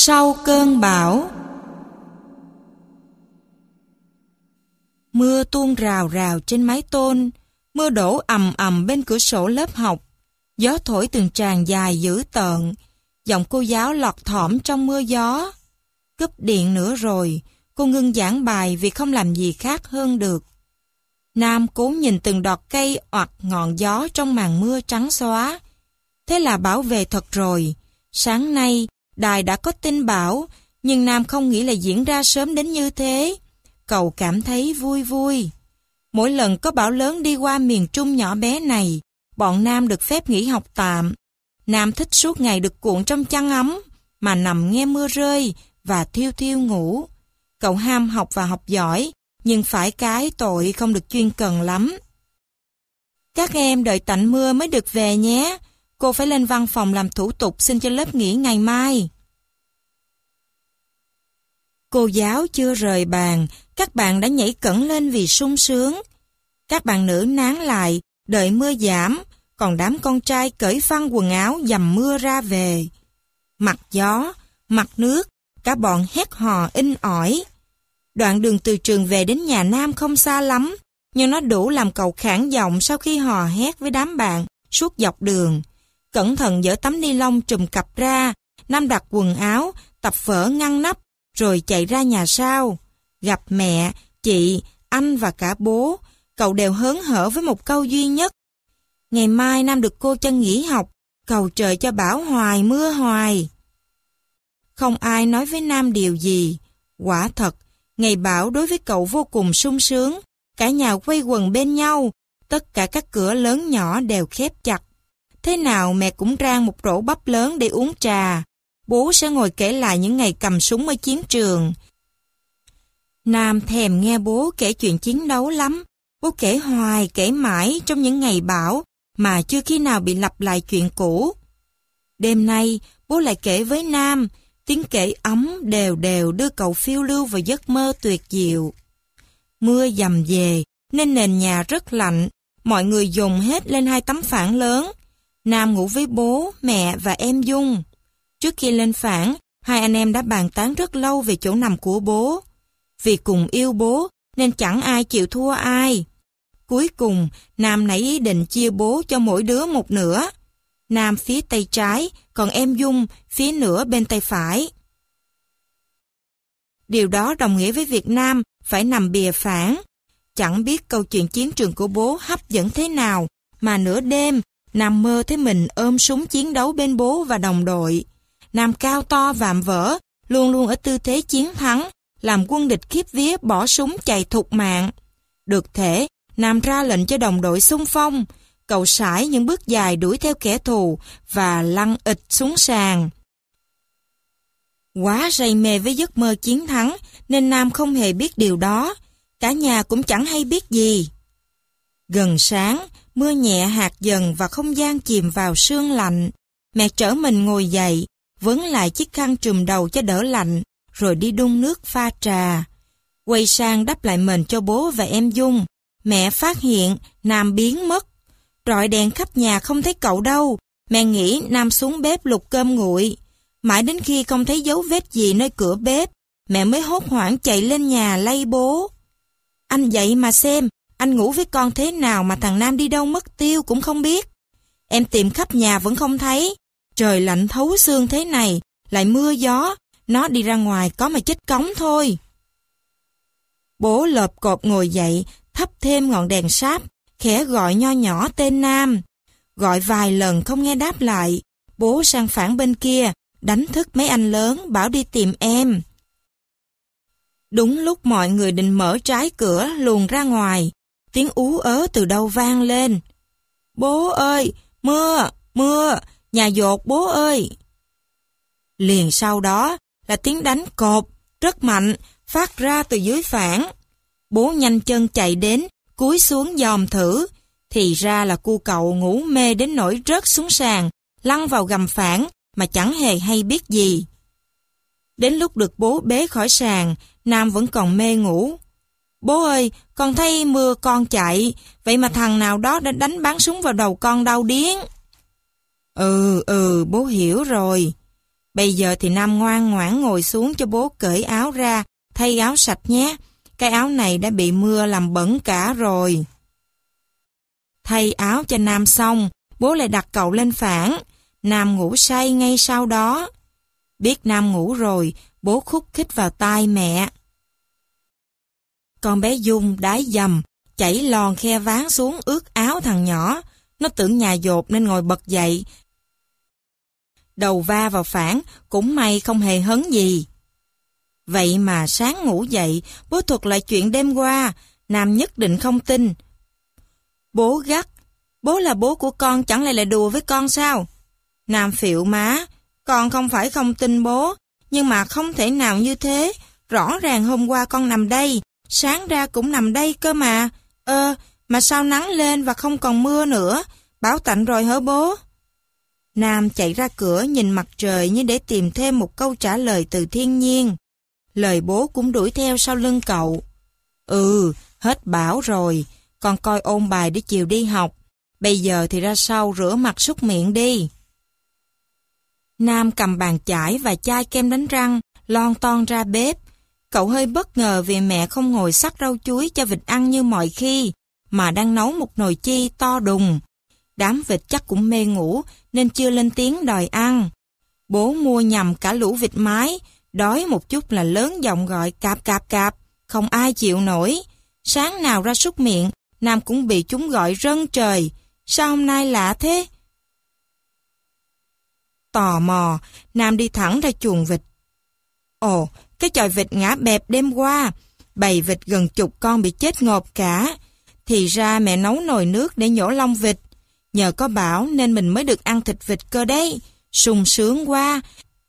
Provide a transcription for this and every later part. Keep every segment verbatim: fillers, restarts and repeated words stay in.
Sau cơn bão. Mưa tuôn rào rào trên mái tôn, mưa đổ ầm ầm bên cửa sổ lớp học, gió thổi từng tràng dài dữ tợn, giọng cô giáo lọt thỏm trong mưa gió. Cúp điện nữa rồi, cô ngưng giảng bài vì không làm gì khác hơn được. Nam cố nhìn từng đọt cây oặt ngọn gió trong màn mưa trắng xóa. Thế là bão về thật rồi. Sáng nay, đài đã có tin bão, nhưng Nam không nghĩ là diễn ra sớm đến như thế. Cậu cảm thấy vui vui. Mỗi lần có bão lớn đi qua miền Trung nhỏ bé này, bọn Nam được phép nghỉ học tạm. Nam thích suốt ngày được cuộn trong chăn ấm, mà nằm nghe mưa rơi và thiêu thiêu ngủ. Cậu ham học và học giỏi, nhưng phải cái tội không được chuyên cần lắm. Các em đợi tạnh mưa mới được về nhé. Cô phải lên văn phòng làm thủ tục xin cho lớp nghỉ ngày mai. Cô giáo chưa rời bàn, các bạn đã nhảy cẫng lên vì sung sướng. Các bạn nữ nán lại, đợi mưa giảm, còn đám con trai cởi phăng quần áo dầm mưa ra về. Mặt gió, mặt nước, cả bọn hét hò inh ỏi. Đoạn đường từ trường về đến nhà Nam không xa lắm, nhưng nó đủ làm cậu khản giọng sau khi hò hét với đám bạn suốt dọc đường. Cẩn thận dỡ tấm ni lông trùm cặp ra, Nam đặt quần áo, tập vở ngăn nắp, rồi chạy ra nhà sau. Gặp mẹ, chị, anh và cả bố, cậu đều hớn hở với một câu duy nhất. Ngày mai Nam được cô cho nghỉ học, cầu trời cho bão hoài mưa hoài. Không ai nói với Nam điều gì. Quả thật, ngày bão đối với cậu vô cùng sung sướng. Cả nhà quây quần bên nhau, tất cả các cửa lớn nhỏ đều khép chặt. Thế nào mẹ cũng rang một rổ bắp lớn để uống trà. Bố sẽ ngồi kể lại những ngày cầm súng ở chiến trường. Nam thèm nghe bố kể chuyện chiến đấu lắm. Bố kể hoài kể mãi trong những ngày bão mà chưa khi nào bị lặp lại chuyện cũ. Đêm nay bố lại kể với Nam. Tiếng kể ấm đều đều đưa cậu phiêu lưu vào giấc mơ tuyệt diệu. Mưa dầm về nên nền nhà rất lạnh. Mọi người dồn hết lên hai tấm phản lớn. Nam ngủ với bố, mẹ và em Dung. Trước khi lên phản, hai anh em đã bàn tán rất lâu về chỗ nằm của bố. Vì cùng yêu bố nên chẳng ai chịu thua ai. Cuối cùng, Nam nảy ý định chia bố cho mỗi đứa một nửa. Nam phía tay trái, còn em Dung phía nửa bên tay phải. Điều đó đồng nghĩa với việc Nam phải nằm bìa phản. Chẳng biết câu chuyện chiến trường của bố hấp dẫn thế nào, mà nửa đêm, Nam mơ thấy mình ôm súng chiến đấu bên bố và đồng đội. Nam cao to vạm vỡ, luôn luôn ở tư thế chiến thắng, làm quân địch khiếp vía bỏ súng chạy thục mạng. Được thể, Nam ra lệnh cho đồng đội xung phong. Cậu sải những bước dài đuổi theo kẻ thù và lăn ịch xuống sàn. Quá say mê với giấc mơ chiến thắng nên Nam không hề biết điều đó. Cả nhà cũng chẳng hay biết gì. Gần sáng, mưa nhẹ hạt dần và không gian chìm vào sương lạnh. Mẹ trở mình ngồi dậy, vấn lại chiếc khăn trùm đầu cho đỡ lạnh, rồi đi đun nước pha trà. Quay sang đắp lại mền cho bố và em Dung. Mẹ phát hiện Nam biến mất. Rọi đèn khắp nhà không thấy cậu đâu. Mẹ nghĩ Nam xuống bếp lục cơm nguội. Mãi đến khi không thấy dấu vết gì nơi cửa bếp, mẹ mới hốt hoảng chạy lên nhà lay bố. Anh dậy mà xem, anh ngủ với con thế nào mà thằng Nam đi đâu mất tiêu cũng không biết. Em tìm khắp nhà vẫn không thấy. Trời lạnh thấu xương thế này, lại mưa gió, nó đi ra ngoài có mà chết cống thôi. Bố lợp cộp ngồi dậy, thắp thêm ngọn đèn sáp, khẽ gọi nho nhỏ tên Nam. Gọi vài lần không nghe đáp lại, bố sang phản bên kia, đánh thức mấy anh lớn bảo đi tìm em. Đúng lúc mọi người định mở trái cửa luồn ra ngoài, tiếng ú ớ từ đâu vang lên. Bố ơi, mưa, mưa, nhà dột bố ơi. Liền sau đó là tiếng đánh cột, rất mạnh, phát ra từ dưới phản. Bố nhanh chân chạy đến, cúi xuống dòm thử. Thì ra là cu cậu ngủ mê đến nỗi rớt xuống sàn, lăn vào gầm phản mà chẳng hề hay biết gì. Đến lúc được bố bế khỏi sàn, Nam vẫn còn mê ngủ. Bố ơi, con thấy mưa con chạy, vậy mà thằng nào đó đã đánh bắn súng vào đầu con đau điếng. Ừ, ừ, bố hiểu rồi. Bây giờ thì Nam ngoan ngoãn ngồi xuống cho bố cởi áo ra, thay áo sạch nhé. Cái áo này đã bị mưa làm bẩn cả rồi. Thay áo cho Nam xong, bố lại đặt cậu lên phản. Nam ngủ say ngay sau đó. Biết Nam ngủ rồi, bố khúc khích vào tai mẹ. Con bé Dung đái dầm, chảy lòn khe ván xuống ướt áo thằng nhỏ. Nó tưởng nhà dột nên ngồi bật dậy. Đầu va vào phản, cũng may không hề hấn gì. Vậy mà sáng ngủ dậy, bố thuật lại chuyện đêm qua. Nam nhất định không tin. Bố gắt, bố là bố của con, chẳng lẽ lại đùa với con sao? Nam phịu má, con không phải không tin bố, nhưng mà không thể nào như thế. Rõ ràng hôm qua con nằm đây, sáng ra cũng nằm đây cơ mà. Ơ, mà sao nắng lên và không còn mưa nữa? Bão tạnh rồi hả bố? Nam chạy ra cửa nhìn mặt trời như để tìm thêm một câu trả lời từ thiên nhiên. Lời bố cũng đuổi theo sau lưng cậu. Ừ, hết bão rồi, con coi ôn bài để chiều đi học. Bây giờ thì ra sau rửa mặt súc miệng đi. Nam cầm bàn chải và chai kem đánh răng, lon ton ra bếp. Cậu hơi bất ngờ vì mẹ không ngồi xắt rau chuối cho vịt ăn như mọi khi, mà đang nấu một nồi chi to đùng. Đám vịt chắc cũng mê ngủ nên chưa lên tiếng đòi ăn. Bố mua nhầm cả lũ vịt mái, đói một chút là lớn giọng gọi cạp cạp cạp, không ai chịu nổi. Sáng nào ra súc miệng, Nam cũng bị chúng gọi rân trời. Sao hôm nay lạ thế? Tò mò, Nam đi thẳng ra chuồng vịt. Ồ, cái chòi vịt ngã bẹp đêm qua, bầy vịt gần chục con bị chết ngộp cả. Thì ra mẹ nấu nồi nước để nhổ lông vịt. Nhờ có bão nên mình mới được ăn thịt vịt cơ đấy. Sung sướng quá.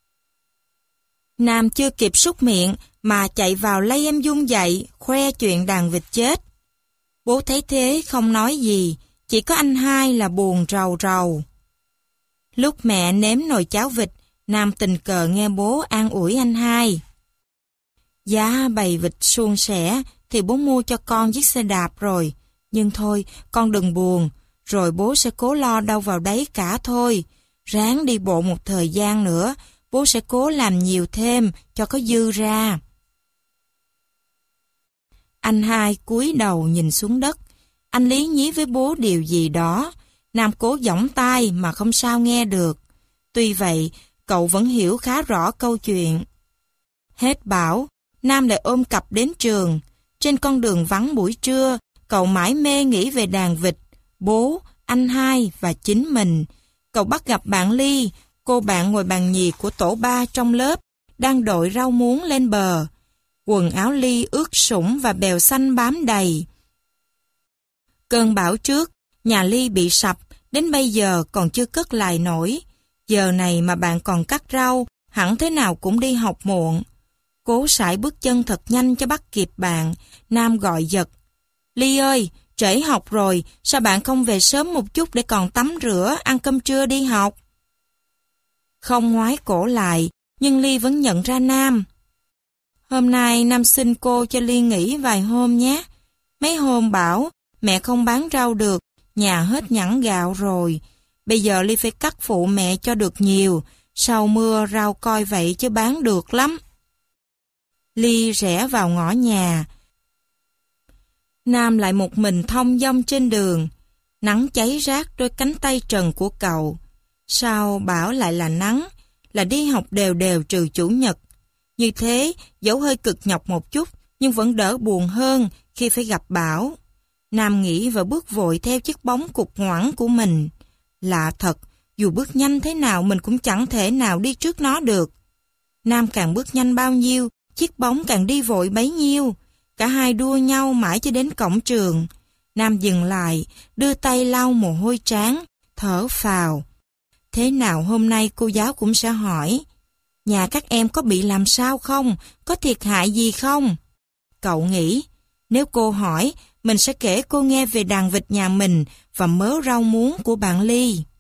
Nam chưa kịp súc miệng mà chạy vào lay em Dung dậy, khoe chuyện đàn vịt chết. Bố thấy thế không nói gì, chỉ có anh hai là buồn rầu rầu. Lúc mẹ nếm nồi cháo vịt, Nam tình cờ nghe bố an ủi anh hai. Giá bầy vịt suôn sẻ thì bố mua cho con chiếc xe đạp rồi. Nhưng thôi, con đừng buồn, rồi bố sẽ cố lo đâu vào đấy cả thôi. Ráng đi bộ một thời gian nữa, bố sẽ cố làm nhiều thêm cho có dư ra. Anh hai cúi đầu nhìn xuống đất. Anh lý nhí với bố điều gì đó. Nam cố giỏng tai mà không sao nghe được. Tuy vậy, cậu vẫn hiểu khá rõ câu chuyện. Hết bão, Nam lại ôm cặp đến trường. Trên con đường vắng buổi trưa, cậu mãi mê nghĩ về đàn vịt, bố, anh hai và chính mình. Cậu bắt gặp bạn Ly, cô bạn ngồi bàn nhì của tổ ba trong lớp, đang đội rau muống lên bờ. Quần áo Ly ướt sũng và bèo xanh bám đầy. Cơn bão trước, nhà Ly bị sập, đến bây giờ còn chưa cất lại nổi. Giờ này mà bạn còn cắt rau, hẳn thế nào cũng đi học muộn. Cố sải bước chân thật nhanh cho bắt kịp bạn, Nam gọi giật. Ly ơi, trễ học rồi, sao bạn không về sớm một chút để còn tắm rửa, ăn cơm trưa đi học? Không ngoái cổ lại, nhưng Ly vẫn nhận ra Nam. Hôm nay Nam xin cô cho Ly nghỉ vài hôm nhé. Mấy hôm bảo, mẹ không bán rau được, nhà hết nhẵn gạo rồi. Bây giờ Ly phải cắt phụ mẹ cho được nhiều, sau mưa rau coi vậy chứ bán được lắm. Ly rẽ vào ngõ nhà. Nam lại một mình thong dong trên đường. Nắng cháy rát đôi cánh tay trần của cậu. Sao bảo lại là nắng, là đi học đều đều trừ chủ nhật. Như thế, dẫu hơi cực nhọc một chút, nhưng vẫn đỡ buồn hơn khi phải gặp bão. Nam nghĩ và bước vội theo chiếc bóng cục ngoẵng của mình. Lạ thật, dù bước nhanh thế nào mình cũng chẳng thể nào đi trước nó được. Nam càng bước nhanh bao nhiêu, chiếc bóng càng đi vội bấy nhiêu. Cả hai đua nhau mãi cho đến cổng trường. Nam dừng lại, đưa tay lau mồ hôi trán, thở phào. Thế nào hôm nay cô giáo cũng sẽ hỏi, nhà các em có bị làm sao không? Có thiệt hại gì không? Cậu nghĩ, nếu cô hỏi, mình sẽ kể cô nghe về đàn vịt nhà mình và mớ rau muống của bạn Ly.